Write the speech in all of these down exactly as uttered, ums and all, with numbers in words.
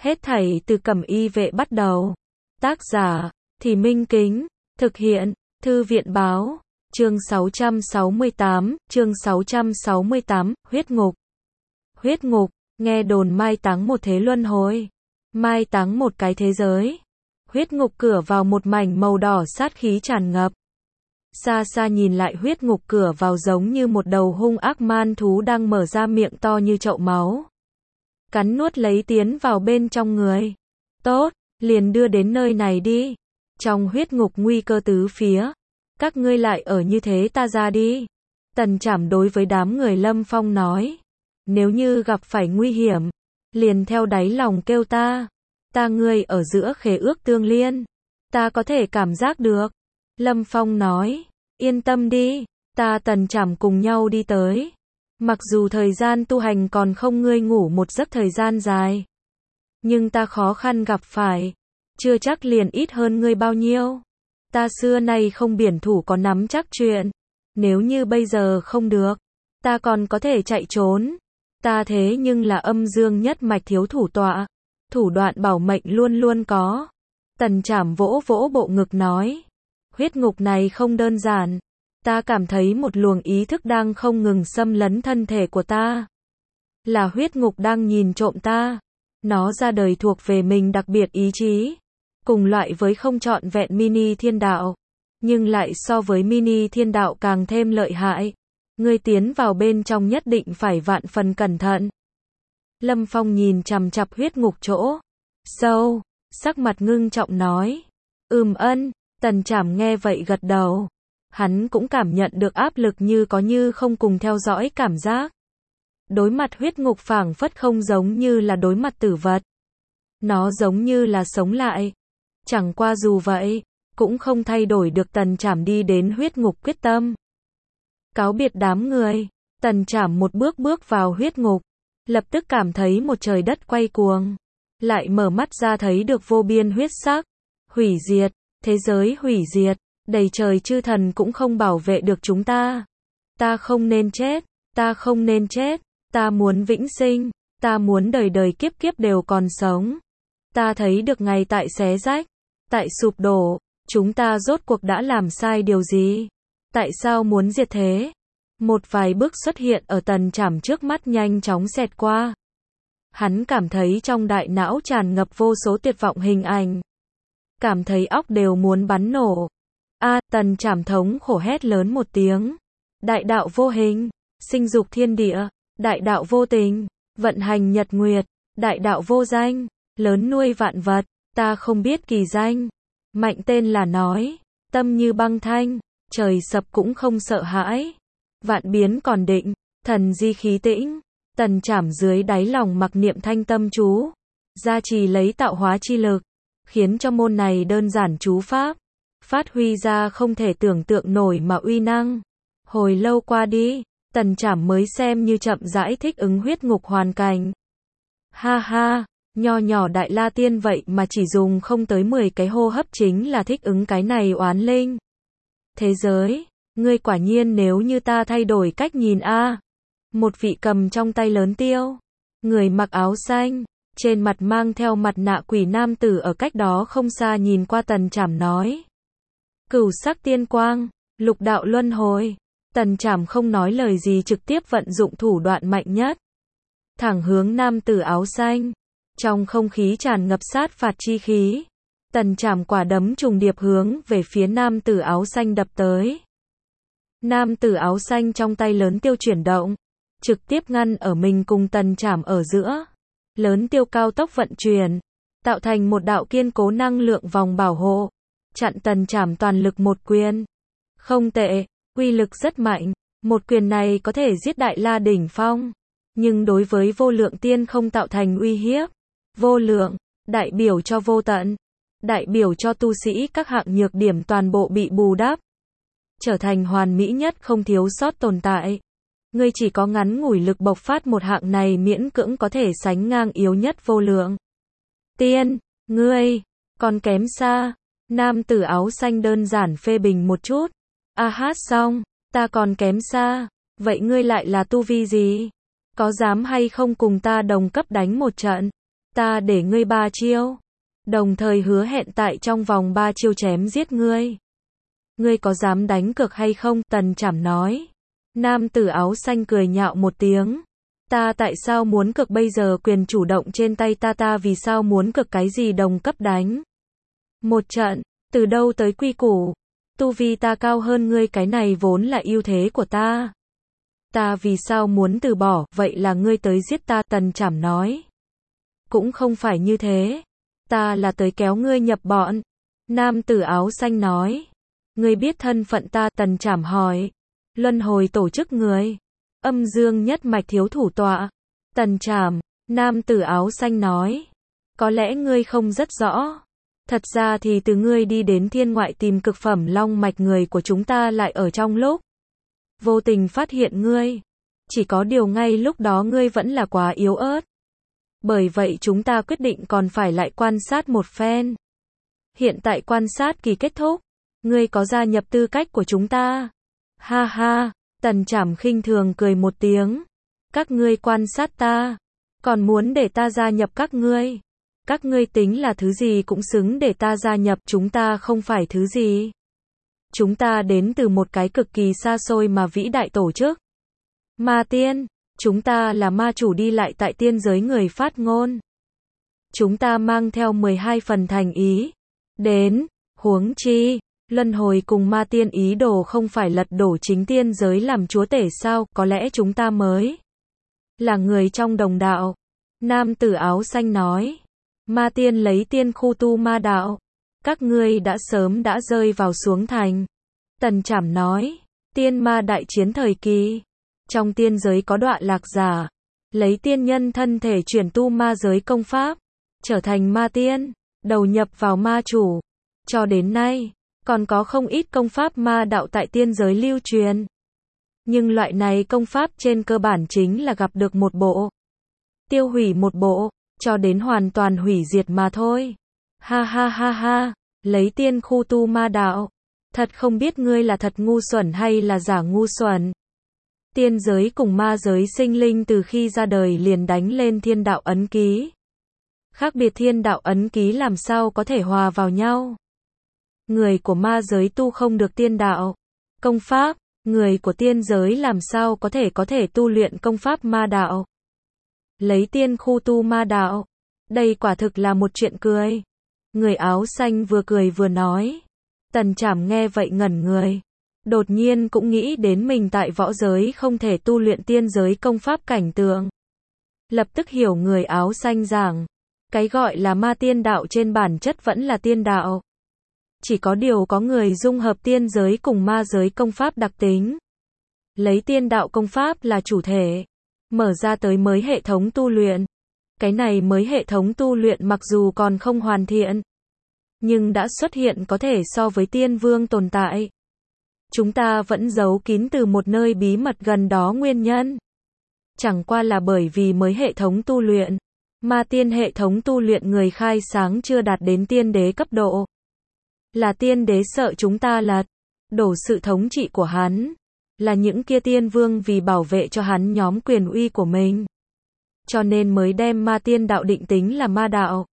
Hết thảy từ Cẩm Y Vệ bắt đầu. Tác giả, Thì Minh Kính. Thực hiện, Thư viện Báo. Chương sáu trăm sáu mươi tám, chương sáu trăm sáu mươi tám, huyết ngục. Huyết ngục, nghe đồn mai táng một thế luân hồi. Mai táng một cái thế giới. Huyết ngục cửa vào một mảnh màu đỏ sát khí tràn ngập. Xa xa nhìn lại huyết ngục cửa vào giống như một đầu hung ác man thú đang mở ra miệng to như chậu máu. Cắn nuốt lấy tiến vào bên trong người. Tốt, liền đưa đến nơi này đi. Trong huyết ngục nguy cơ tứ phía. Các ngươi lại ở như thế ta ra đi. Tần Trảm đối với đám người Lâm Phong nói. Nếu như gặp phải nguy hiểm, liền theo đáy lòng kêu ta. Ta ngươi ở giữa khế ước tương liên. Ta có thể cảm giác được. Lâm Phong nói. Yên tâm đi, ta Tần Trảm cùng nhau đi tới. Mặc dù thời gian tu hành còn không ngươi ngủ một giấc thời gian dài. Nhưng ta khó khăn gặp phải. Chưa chắc liền ít hơn ngươi bao nhiêu. Ta xưa nay không biển thủ có nắm chắc chuyện. Nếu như bây giờ không được, ta còn có thể chạy trốn. Ta thế nhưng là âm dương nhất mạch thiếu thủ tọa. Thủ đoạn bảo mệnh luôn luôn có. Tần Trảm vỗ vỗ bộ ngực nói. Huyết ngục này không đơn giản. Ta cảm thấy một luồng ý thức đang không ngừng xâm lấn thân thể của ta. Là huyết ngục đang nhìn trộm ta. Nó ra đời thuộc về mình đặc biệt ý chí. Cùng loại với không trọn vẹn mini thiên đạo. Nhưng lại so với mini thiên đạo càng thêm lợi hại. Ngươi tiến vào bên trong nhất định phải vạn phần cẩn thận. Lâm Phong nhìn chằm chằm huyết ngục chỗ sâu, sắc mặt ngưng trọng nói. Ừm ân, Tần Trảm nghe vậy gật đầu. Hắn cũng cảm nhận được áp lực như có như không cùng theo dõi cảm giác. Đối mặt huyết ngục phảng phất không giống như là đối mặt tử vật. Nó giống như là sống lại. Chẳng qua dù vậy, cũng không thay đổi được Tần Trảm đi đến huyết ngục quyết tâm. Cáo biệt đám người, Tần Trảm một bước bước vào huyết ngục. Lập tức cảm thấy một trời đất quay cuồng. Lại mở mắt ra thấy được vô biên huyết sắc. Hủy diệt, thế giới hủy diệt. Đầy trời chư thần cũng không bảo vệ được chúng ta. Ta không nên chết, ta không nên chết, ta muốn vĩnh sinh, ta muốn đời đời kiếp kiếp đều còn sống. Ta thấy được ngày tại xé rách, tại sụp đổ, chúng ta rốt cuộc đã làm sai điều gì? Tại sao muốn diệt thế? Một vài bước xuất hiện ở Tần Trảm trước mắt nhanh chóng xẹt qua. Hắn cảm thấy trong đại não tràn ngập vô số tuyệt vọng hình ảnh. Cảm thấy óc đều muốn bắn nổ. A, à, Tần Trảm thống khổ hét lớn một tiếng. Đại đạo vô hình, sinh dục thiên địa, đại đạo vô tình, vận hành nhật nguyệt, đại đạo vô danh, lớn nuôi vạn vật, ta không biết kỳ danh. Mạnh tên là nói, tâm như băng thanh, trời sập cũng không sợ hãi. Vạn biến còn định, thần di khí tĩnh. Tần Trảm dưới đáy lòng mặc niệm thanh tâm chú, gia trì lấy tạo hóa chi lực, khiến cho môn này đơn giản chú pháp phát huy ra không thể tưởng tượng nổi mà uy năng. Hồi lâu qua đi, Tần Trảm mới xem như chậm rãi thích ứng huyết ngục hoàn cảnh. Ha ha, nho nhỏ Đại La Tiên vậy mà chỉ dùng không tới mười cái hô hấp chính là thích ứng cái này oán linh. Thế giới, ngươi quả nhiên nếu như ta thay đổi cách nhìn a. Một vị cầm trong tay lớn tiêu, người mặc áo xanh, trên mặt mang theo mặt nạ quỷ nam tử ở cách đó không xa nhìn qua Tần Trảm nói. Cửu sắc tiên quang, lục đạo luân hồi. Tần Trảm không nói lời gì trực tiếp vận dụng thủ đoạn mạnh nhất. Thẳng hướng nam tử áo xanh. Trong không khí tràn ngập sát phạt chi khí. Tần Trảm quả đấm trùng điệp hướng về phía nam tử áo xanh đập tới. Nam tử áo xanh trong tay lớn tiêu chuyển động. Trực tiếp ngăn ở mình cùng Tần Trảm ở giữa. Lớn tiêu cao tốc vận chuyển. Tạo thành một đạo kiên cố năng lượng vòng bảo hộ. Chặn Tần Trảm toàn lực một quyền. Không tệ, uy lực rất mạnh. Một quyền này có thể giết Đại La đỉnh phong. Nhưng đối với vô lượng tiên không tạo thành uy hiếp. Vô lượng, đại biểu cho vô tận. Đại biểu cho tu sĩ các hạng nhược điểm toàn bộ bị bù đắp. Trở thành hoàn mỹ nhất không thiếu sót tồn tại. Ngươi chỉ có ngắn ngủi lực bộc phát một hạng này miễn cưỡng có thể sánh ngang yếu nhất vô lượng tiên. Ngươi, còn kém xa. Nam tử áo xanh đơn giản phê bình một chút. A hát xong, ta còn kém xa. Vậy ngươi lại là tu vi gì? Có dám hay không cùng ta đồng cấp đánh một trận? Ta để ngươi ba chiêu, đồng thời hứa hẹn tại trong vòng ba chiêu chém giết ngươi. Ngươi có dám đánh cược hay không? Tần Trảm nói. Nam tử áo xanh cười nhạo một tiếng. Ta tại sao muốn cược? Bây giờ quyền chủ động trên tay ta, ta vì sao muốn cược cái gì? Đồng cấp đánh một trận, từ đâu tới quy củ? Tu vi ta cao hơn ngươi, cái này vốn là ưu thế của ta. Ta vì sao muốn từ bỏ? Vậy là ngươi tới giết ta. Tần Trảm nói. Cũng không phải như thế. Ta là tới kéo ngươi nhập bọn. Nam tử áo xanh nói. Ngươi biết thân phận ta? Tần Trảm hỏi. Luân hồi tổ chức người. Âm dương nhất mạch thiếu thủ tọa. Tần Trảm. Nam tử áo xanh nói. Có lẽ ngươi không rất rõ. Thật ra thì từ ngươi đi đến thiên ngoại tìm cực phẩm long mạch, người của chúng ta lại ở trong lúc vô tình phát hiện ngươi. Chỉ có điều ngay lúc đó ngươi vẫn là quá yếu ớt. Bởi vậy chúng ta quyết định còn phải lại quan sát một phen. Hiện tại quan sát kỳ kết thúc. Ngươi có gia nhập tư cách của chúng ta. Ha ha, Tần Trảm khinh thường cười một tiếng. Các ngươi quan sát ta, còn muốn để ta gia nhập các ngươi. Các ngươi tính là thứ gì cũng xứng để ta gia nhập. Chúng ta không phải thứ gì. Chúng ta đến từ một cái cực kỳ xa xôi mà vĩ đại tổ chức. Ma tiên, chúng ta là ma chủ đi lại tại tiên giới người phát ngôn. Chúng ta mang theo mười hai phần thành ý. Đến, huống chi, luân hồi cùng ma tiên ý đồ không phải lật đổ chính tiên giới làm chúa tể sao? Có lẽ chúng ta mới là người trong đồng đạo. Nam tử áo xanh nói. Ma tiên lấy tiên khu tu ma đạo. Các ngươi đã sớm đã rơi vào xuống thành. Tần Trảm nói. Tiên ma đại chiến thời kỳ. Trong tiên giới có đoạn lạc giả. Lấy tiên nhân thân thể chuyển tu ma giới công pháp. Trở thành ma tiên. Đầu nhập vào ma chủ. Cho đến nay, còn có không ít công pháp ma đạo tại tiên giới lưu truyền. Nhưng loại này công pháp trên cơ bản chính là gặp được một bộ. Tiêu hủy một bộ. Cho đến hoàn toàn hủy diệt mà thôi. Ha ha ha ha. Lấy tiên khu tu ma đạo. Thật không biết ngươi là thật ngu xuẩn hay là giả ngu xuẩn. Tiên giới cùng ma giới sinh linh từ khi ra đời liền đánh lên thiên đạo ấn ký. Khác biệt thiên đạo ấn ký làm sao có thể hòa vào nhau. Người của ma giới tu không được tiên đạo công pháp, người của tiên giới làm sao có thể có thể tu luyện công pháp ma đạo. Lấy tiên khu tu ma đạo. Đây quả thực là một chuyện cười. Người áo xanh vừa cười vừa nói. Tần Trảm nghe vậy ngẩn người. Đột nhiên cũng nghĩ đến mình tại võ giới không thể tu luyện tiên giới công pháp cảnh tượng. Lập tức hiểu người áo xanh giảng. Cái gọi là ma tiên đạo trên bản chất vẫn là tiên đạo. Chỉ có điều có người dung hợp tiên giới cùng ma giới công pháp đặc tính. Lấy tiên đạo công pháp là chủ thể. Mở ra tới mới hệ thống tu luyện. Cái này mới hệ thống tu luyện mặc dù còn không hoàn thiện. Nhưng đã xuất hiện có thể so với tiên vương tồn tại. Chúng ta vẫn giấu kín từ một nơi bí mật gần đó nguyên nhân. Chẳng qua là bởi vì mới hệ thống tu luyện. Ma tiên hệ thống tu luyện người khai sáng chưa đạt đến tiên đế cấp độ. Là tiên đế sợ chúng ta lật đổ sự thống trị của hắn. Là những kia tiên vương vì bảo vệ cho hắn nhóm quyền uy của mình. Cho nên mới đem ma tiên đạo định tính là ma đạo.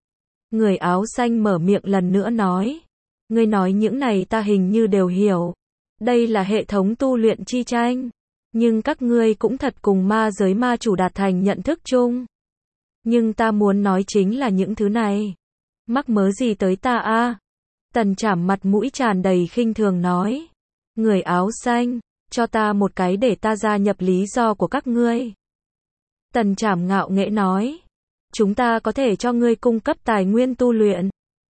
Người áo xanh mở miệng lần nữa nói. Ngươi nói những này ta hình như đều hiểu. Đây là hệ thống tu luyện chi tranh. Nhưng các ngươi cũng thật cùng ma giới ma chủ đạt thành nhận thức chung. Nhưng ta muốn nói chính là những thứ này. Mắc mớ gì tới ta a? Tần Trảm mặt mũi tràn đầy khinh thường nói. Người áo xanh, cho ta một cái để ta gia nhập lý do của các ngươi. Tần Trảm ngạo nghễ nói. Chúng ta có thể cho ngươi cung cấp tài nguyên tu luyện.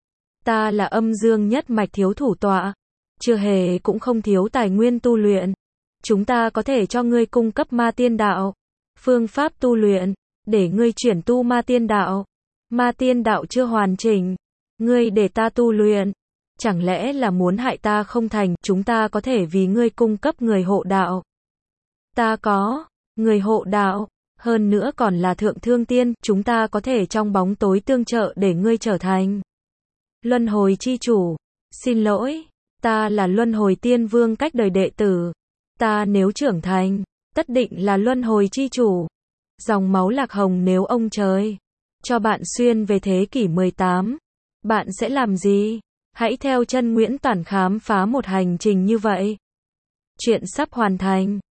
Ta là âm dương nhất mạch thiếu thủ tọa. Chưa hề cũng không thiếu tài nguyên tu luyện. Chúng ta có thể cho ngươi cung cấp ma tiên đạo. Phương pháp tu luyện. Để ngươi chuyển tu ma tiên đạo. Ma tiên đạo chưa hoàn chỉnh. Ngươi để ta tu luyện. Chẳng lẽ là muốn hại ta không thành. Chúng ta có thể vì ngươi cung cấp người hộ đạo. Ta có. Người hộ đạo. Hơn nữa còn là thượng thương tiên. Chúng ta có thể trong bóng tối tương trợ để ngươi trở thành luân hồi chi chủ. Xin lỗi. Ta là luân hồi tiên vương cách đời đệ tử. Ta nếu trưởng thành, tất định là luân hồi chi chủ. Dòng máu lạc hồng nếu ông trời cho bạn xuyên về thế kỷ mười tám. Bạn sẽ làm gì? Hãy theo chân Nguyễn Toản khám phá một hành trình như vậy. Chuyện sắp hoàn thành.